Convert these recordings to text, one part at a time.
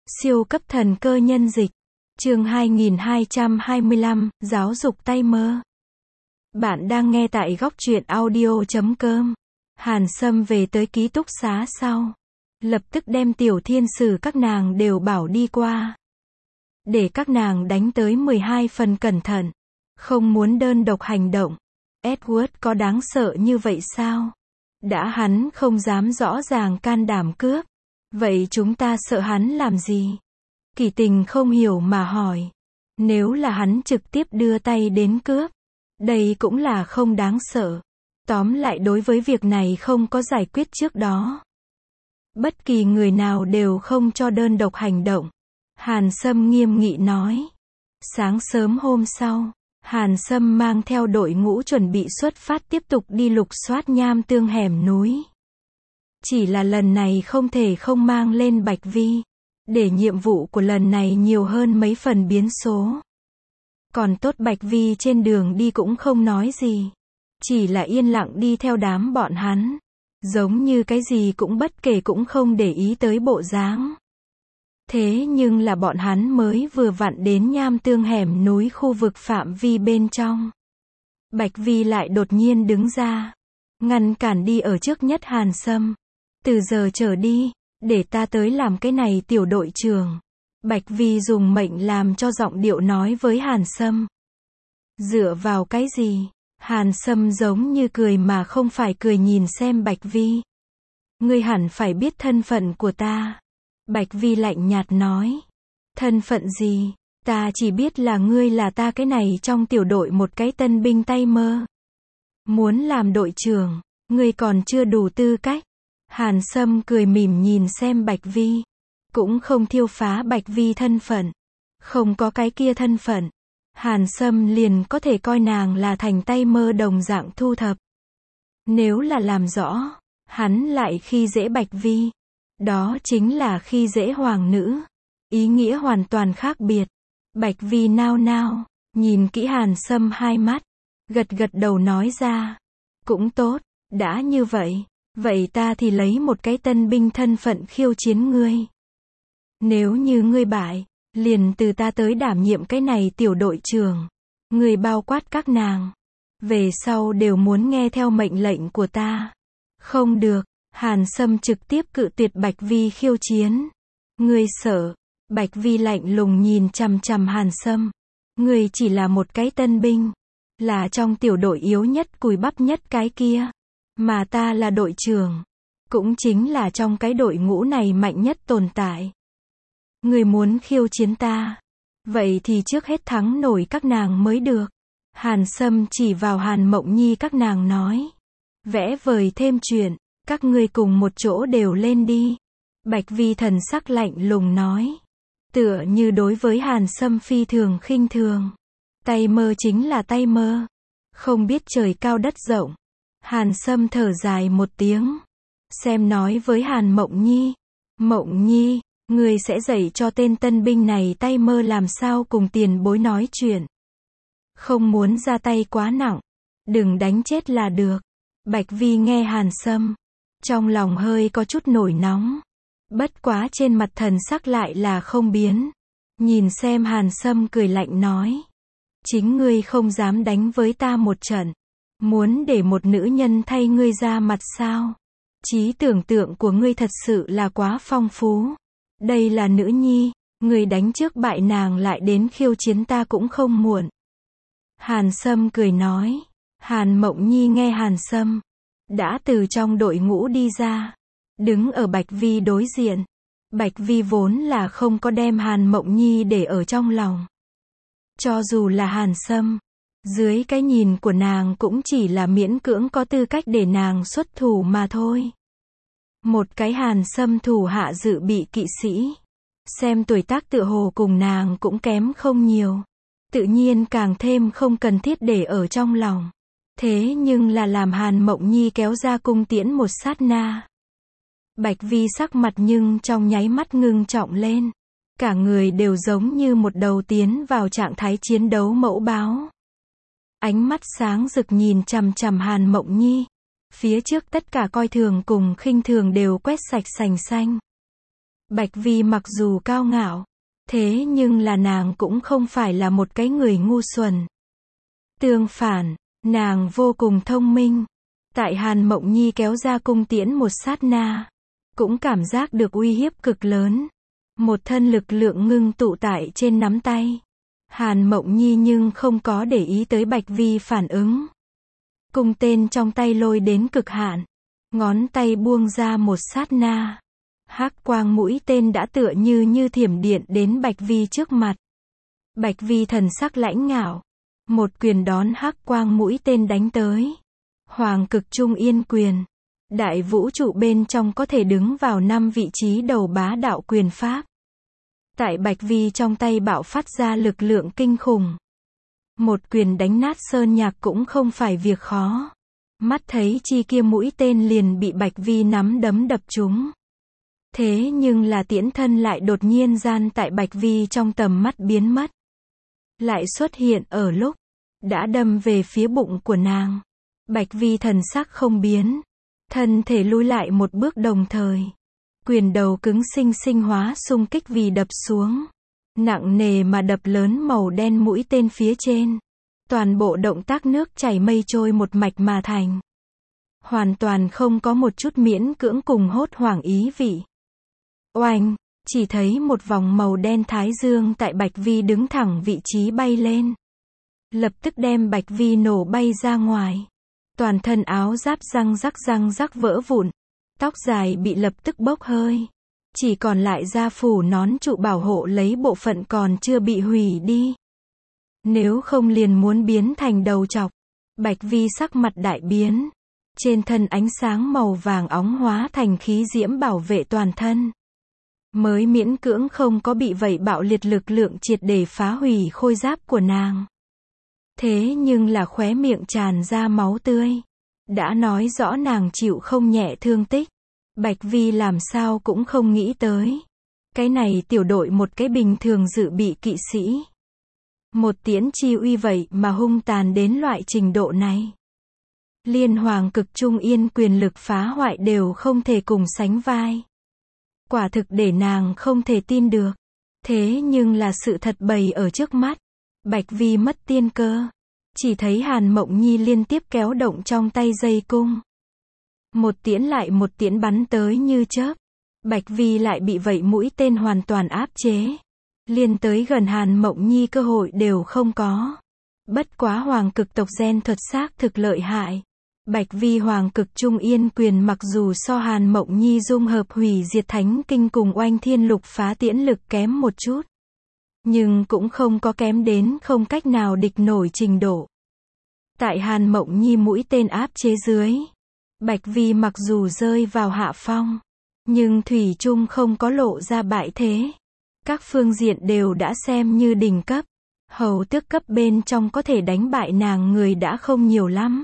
Siêu cấp thần cơ nhân dịch. Chương 2225, giáo dục tay mơ. Bạn đang nghe tại góc truyện audio.com. Hàn Sâm về tới ký túc xá sau. Lập tức đem tiểu thiên sử các nàng đều bảo đi qua. Để các nàng đánh tới 12 phần cẩn thận. Không muốn đơn độc hành động. Edward có đáng sợ như vậy sao? Đã hắn không dám rõ ràng can đảm cướp. Vậy chúng ta sợ hắn làm gì? Kỳ Tình không hiểu mà hỏi. Nếu là hắn trực tiếp đưa tay đến cướp, đây cũng là không đáng sợ. Tóm lại đối với việc này không có giải quyết trước đó. Bất kỳ người nào đều không cho đơn độc hành động. Hàn Sâm nghiêm nghị nói. Sáng sớm hôm sau, Hàn Sâm mang theo đội ngũ chuẩn bị xuất phát tiếp tục đi lục soát nham tương hẻm núi. Chỉ là lần này không thể không mang lên Bạch Vi, để nhiệm vụ của lần này nhiều hơn mấy phần biến số. Còn tốt Bạch Vi trên đường đi cũng không nói gì, chỉ là yên lặng đi theo đám bọn hắn, giống như cái gì cũng bất kể cũng không để ý tới bộ dáng. Thế nhưng là bọn hắn mới vừa vặn đến nham tương hẻm núi khu vực phạm vi bên trong. Bạch Vi lại đột nhiên đứng ra, ngăn cản đi ở trước nhất Hàn Sâm. Từ giờ trở đi, để ta tới làm cái này tiểu đội trưởng. Bạch Vi dùng mệnh làm cho giọng điệu nói với Hàn Sâm. Dựa vào cái gì? Hàn Sâm giống như cười mà không phải cười nhìn xem Bạch Vi. Ngươi hẳn phải biết thân phận của ta. Bạch Vi lạnh nhạt nói. Thân phận gì? Ta chỉ biết là ngươi là ta cái này trong tiểu đội một cái tân binh tay mơ. Muốn làm đội trưởng, ngươi còn chưa đủ tư cách. Hàn Sâm cười mỉm nhìn xem Bạch Vi. Cũng không thiêu phá Bạch Vi thân phận. Không có cái kia thân phận, Hàn Sâm liền có thể coi nàng là thành tay mơ đồng dạng thu thập. Nếu là làm rõ, hắn lại khi dễ Bạch Vi. Đó chính là khi dễ hoàng nữ. Ý nghĩa hoàn toàn khác biệt. Bạch Vi nao nao, nhìn kỹ Hàn Sâm hai mắt. Gật gật đầu nói ra. Cũng tốt, đã như vậy. Vậy ta thì lấy một cái tân binh thân phận khiêu chiến ngươi. Nếu như ngươi bại, liền từ ta tới đảm nhiệm cái này tiểu đội trưởng. Ngươi bao quát các nàng. Về sau đều muốn nghe theo mệnh lệnh của ta. Không được, Hàn Sâm trực tiếp cự tuyệt Bạch Vi khiêu chiến. Ngươi sợ? Bạch Vi lạnh lùng nhìn chằm chằm Hàn Sâm. Ngươi chỉ là một cái tân binh. Là trong tiểu đội yếu nhất cùi bắp nhất cái kia. Mà ta là đội trưởng, cũng chính là trong cái đội ngũ này mạnh nhất tồn tại. Người muốn khiêu chiến ta, vậy thì trước hết thắng nổi các nàng mới được. Hàn Sâm chỉ vào Hàn Mộng Nhi các nàng nói. Vẽ vời thêm chuyện, các ngươi cùng một chỗ đều lên đi. Bạch Vi thần sắc lạnh lùng nói. Tựa như đối với Hàn Sâm phi thường khinh thường. Tay mơ chính là tay mơ, không biết trời cao đất rộng. Hàn Sâm thở dài một tiếng. Xem nói với Hàn Mộng Nhi. Mộng Nhi, ngươi sẽ dạy cho tên tân binh này tay mơ làm sao cùng tiền bối nói chuyện. Không muốn ra tay quá nặng. Đừng đánh chết là được. Bạch Vi nghe Hàn Sâm, trong lòng hơi có chút nổi nóng. Bất quá trên mặt thần sắc lại là không biến. Nhìn xem Hàn Sâm cười lạnh nói. Chính ngươi không dám đánh với ta một trận. Muốn để một nữ nhân thay ngươi ra mặt sao? Trí tưởng tượng của ngươi thật sự là quá phong phú. Đây là nữ nhi, ngươi đánh trước bại nàng lại đến khiêu chiến ta cũng không muộn. Hàn Sâm cười nói. Hàn Mộng Nhi nghe Hàn Sâm, đã từ trong đội ngũ đi ra, đứng ở Bạch Vi đối diện. Bạch Vi vốn là không có đem Hàn Mộng Nhi để ở trong lòng. Cho dù là Hàn Sâm, dưới cái nhìn của nàng cũng chỉ là miễn cưỡng có tư cách để nàng xuất thủ mà thôi. Một cái Hàn Sâm thủ hạ dự bị kỵ sĩ. Xem tuổi tác tựa hồ cùng nàng cũng kém không nhiều. Tự nhiên càng thêm không cần thiết để ở trong lòng. Thế nhưng là làm Hàn Mộng Nhi kéo ra cung tiễn một sát na. Bạch Vi sắc mặt nhưng trong nháy mắt ngưng trọng lên. Cả người đều giống như một đầu tiến vào trạng thái chiến đấu mẫu báo. Ánh mắt sáng rực nhìn chằm chằm Hàn Mộng Nhi. Phía trước tất cả coi thường cùng khinh thường đều quét sạch sành xanh. Bạch Vi mặc dù cao ngạo, thế nhưng là nàng cũng không phải là một cái người ngu xuẩn. Tương phản, nàng vô cùng thông minh. Tại Hàn Mộng Nhi kéo ra cung tiễn một sát na, cũng cảm giác được uy hiếp cực lớn. Một thân lực lượng ngưng tụ tại trên nắm tay. Hàn Mộng Nhi nhưng không có để ý tới Bạch Vi phản ứng. Cung tên trong tay lôi đến cực hạn. Ngón tay buông ra một sát na. Hắc quang mũi tên đã tựa như thiểm điện đến Bạch Vi trước mặt. Bạch Vi thần sắc lãnh ngạo. Một quyền đón hắc quang mũi tên đánh tới. Hoàng cực trung yên quyền. Đại vũ trụ bên trong có thể đứng vào 5 vị trí đầu bá đạo quyền pháp. Tại Bạch Vi trong tay bạo phát ra lực lượng kinh khủng. Một quyền đánh nát sơn nhạc cũng không phải việc khó. Mắt thấy chi kia mũi tên liền bị Bạch Vi nắm đấm đập trúng. Thế nhưng là tiễn thân lại đột nhiên gian tại Bạch Vi trong tầm mắt biến mất. Lại xuất hiện ở lúc đã đâm về phía bụng của nàng. Bạch Vi thần sắc không biến. Thân thể lui lại một bước đồng thời. Quyền đầu cứng sinh hóa xung kích vì đập xuống. Nặng nề mà đập lớn màu đen mũi tên phía trên. Toàn bộ động tác nước chảy mây trôi một mạch mà thành. Hoàn toàn không có một chút miễn cưỡng cùng hốt hoảng ý vị. Oanh, chỉ thấy một vòng màu đen thái dương tại Bạch Vi đứng thẳng vị trí bay lên. Lập tức đem Bạch Vi nổ bay ra ngoài. Toàn thân áo giáp răng rắc vỡ vụn. Tóc dài bị lập tức bốc hơi. Chỉ còn lại da phủ nón trụ bảo hộ lấy bộ phận còn chưa bị hủy đi. Nếu không liền muốn biến thành đầu trọc. Bạch Vi sắc mặt đại biến. Trên thân ánh sáng màu vàng óng hóa thành khí diễm bảo vệ toàn thân. Mới miễn cưỡng không có bị vậy bạo liệt lực lượng triệt để phá hủy khôi giáp của nàng. Thế nhưng là khóe miệng tràn ra máu tươi. Đã nói rõ nàng chịu không nhẹ thương tích. Bạch Vi làm sao cũng không nghĩ tới. Cái này tiểu đội một cái bình thường dự bị kỵ sĩ. Một tiễn chi uy vậy mà hung tàn đến loại trình độ này. Liên hoàng cực trung yên quyền lực phá hoại đều không thể cùng sánh vai. Quả thực để nàng không thể tin được. Thế nhưng là sự thật bày ở trước mắt. Bạch Vi mất tiên cơ. Chỉ thấy Hàn Mộng Nhi liên tiếp kéo động trong tay dây cung. Một tiễn lại một tiễn bắn tới như chớp. Bạch Vi lại bị vậy mũi tên hoàn toàn áp chế. Liên tới gần Hàn Mộng Nhi cơ hội đều không có. Bất quá hoàng cực tộc gen thuật xác thực lợi hại. Bạch Vi hoàng cực trung yên quyền mặc dù so Hàn Mộng Nhi dung hợp hủy diệt thánh kinh cùng oanh thiên lục phá tiễn lực kém một chút. Nhưng cũng không có kém đến không cách nào địch nổi trình độ. Tại Hàn Mộng Nhi mũi tên áp chế dưới. Bạch Vi mặc dù rơi vào hạ phong. Nhưng thủy chung không có lộ ra bại thế. Các phương diện đều đã xem như đỉnh cấp. Hầu tước cấp bên trong có thể đánh bại nàng người đã không nhiều lắm.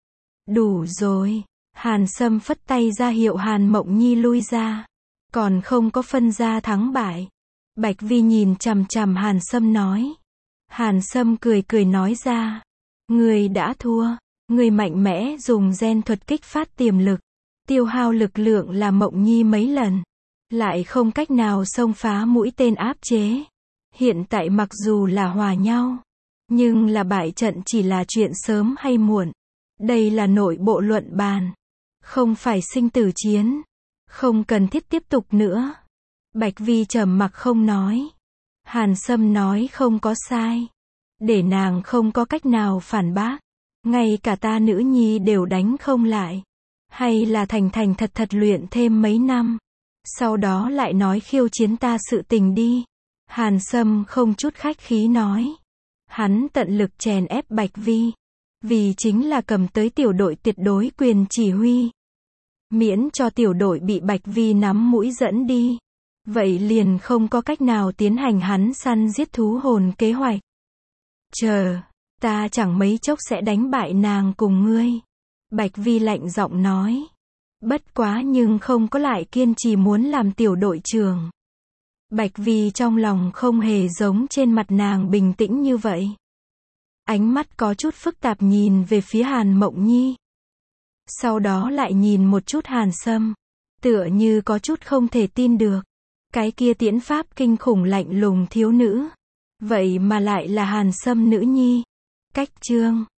Đủ rồi. Hàn Sâm phất tay ra hiệu Hàn Mộng Nhi lui ra. Còn không có phân ra thắng bại. Bạch Vi nhìn chằm chằm Hàn Sâm nói. Hàn Sâm cười nói ra. Người đã thua. Người mạnh mẽ dùng gen thuật kích phát tiềm lực. Tiêu hao lực lượng là Mộng Nhi mấy lần. Lại không cách nào xông phá mũi tên áp chế. Hiện tại mặc dù là hòa nhau. Nhưng là bại trận chỉ là chuyện sớm hay muộn. Đây là nội bộ luận bàn. Không phải sinh tử chiến. Không cần thiết tiếp tục nữa. Bạch Vi trầm mặc không nói. Hàn Sâm nói không có sai. Để nàng không có cách nào phản bác. Ngay cả ta nữ nhi đều đánh không lại. Hay là thành thật luyện thêm mấy năm. Sau đó lại nói khiêu chiến ta sự tình đi. Hàn Sâm không chút khách khí nói. Hắn tận lực chèn ép Bạch Vi. Vì chính là cầm tới tiểu đội tuyệt đối quyền chỉ huy. Miễn cho tiểu đội bị Bạch Vi nắm mũi dẫn đi. Vậy liền không có cách nào tiến hành hắn săn giết thú hồn kế hoạch. Chờ, ta chẳng mấy chốc sẽ đánh bại nàng cùng ngươi. Bạch Vi lạnh giọng nói. Bất quá nhưng không có lại kiên trì muốn làm tiểu đội trưởng. Bạch Vi trong lòng không hề giống trên mặt nàng bình tĩnh như vậy. Ánh mắt có chút phức tạp nhìn về phía Hàn Mộng Nhi. Sau đó lại nhìn một chút Hàn Sâm. Tựa như có chút không thể tin được. Cái kia tiễn pháp kinh khủng lạnh lùng thiếu nữ. Vậy mà lại là Hàn Sâm nữ nhi. Cách chương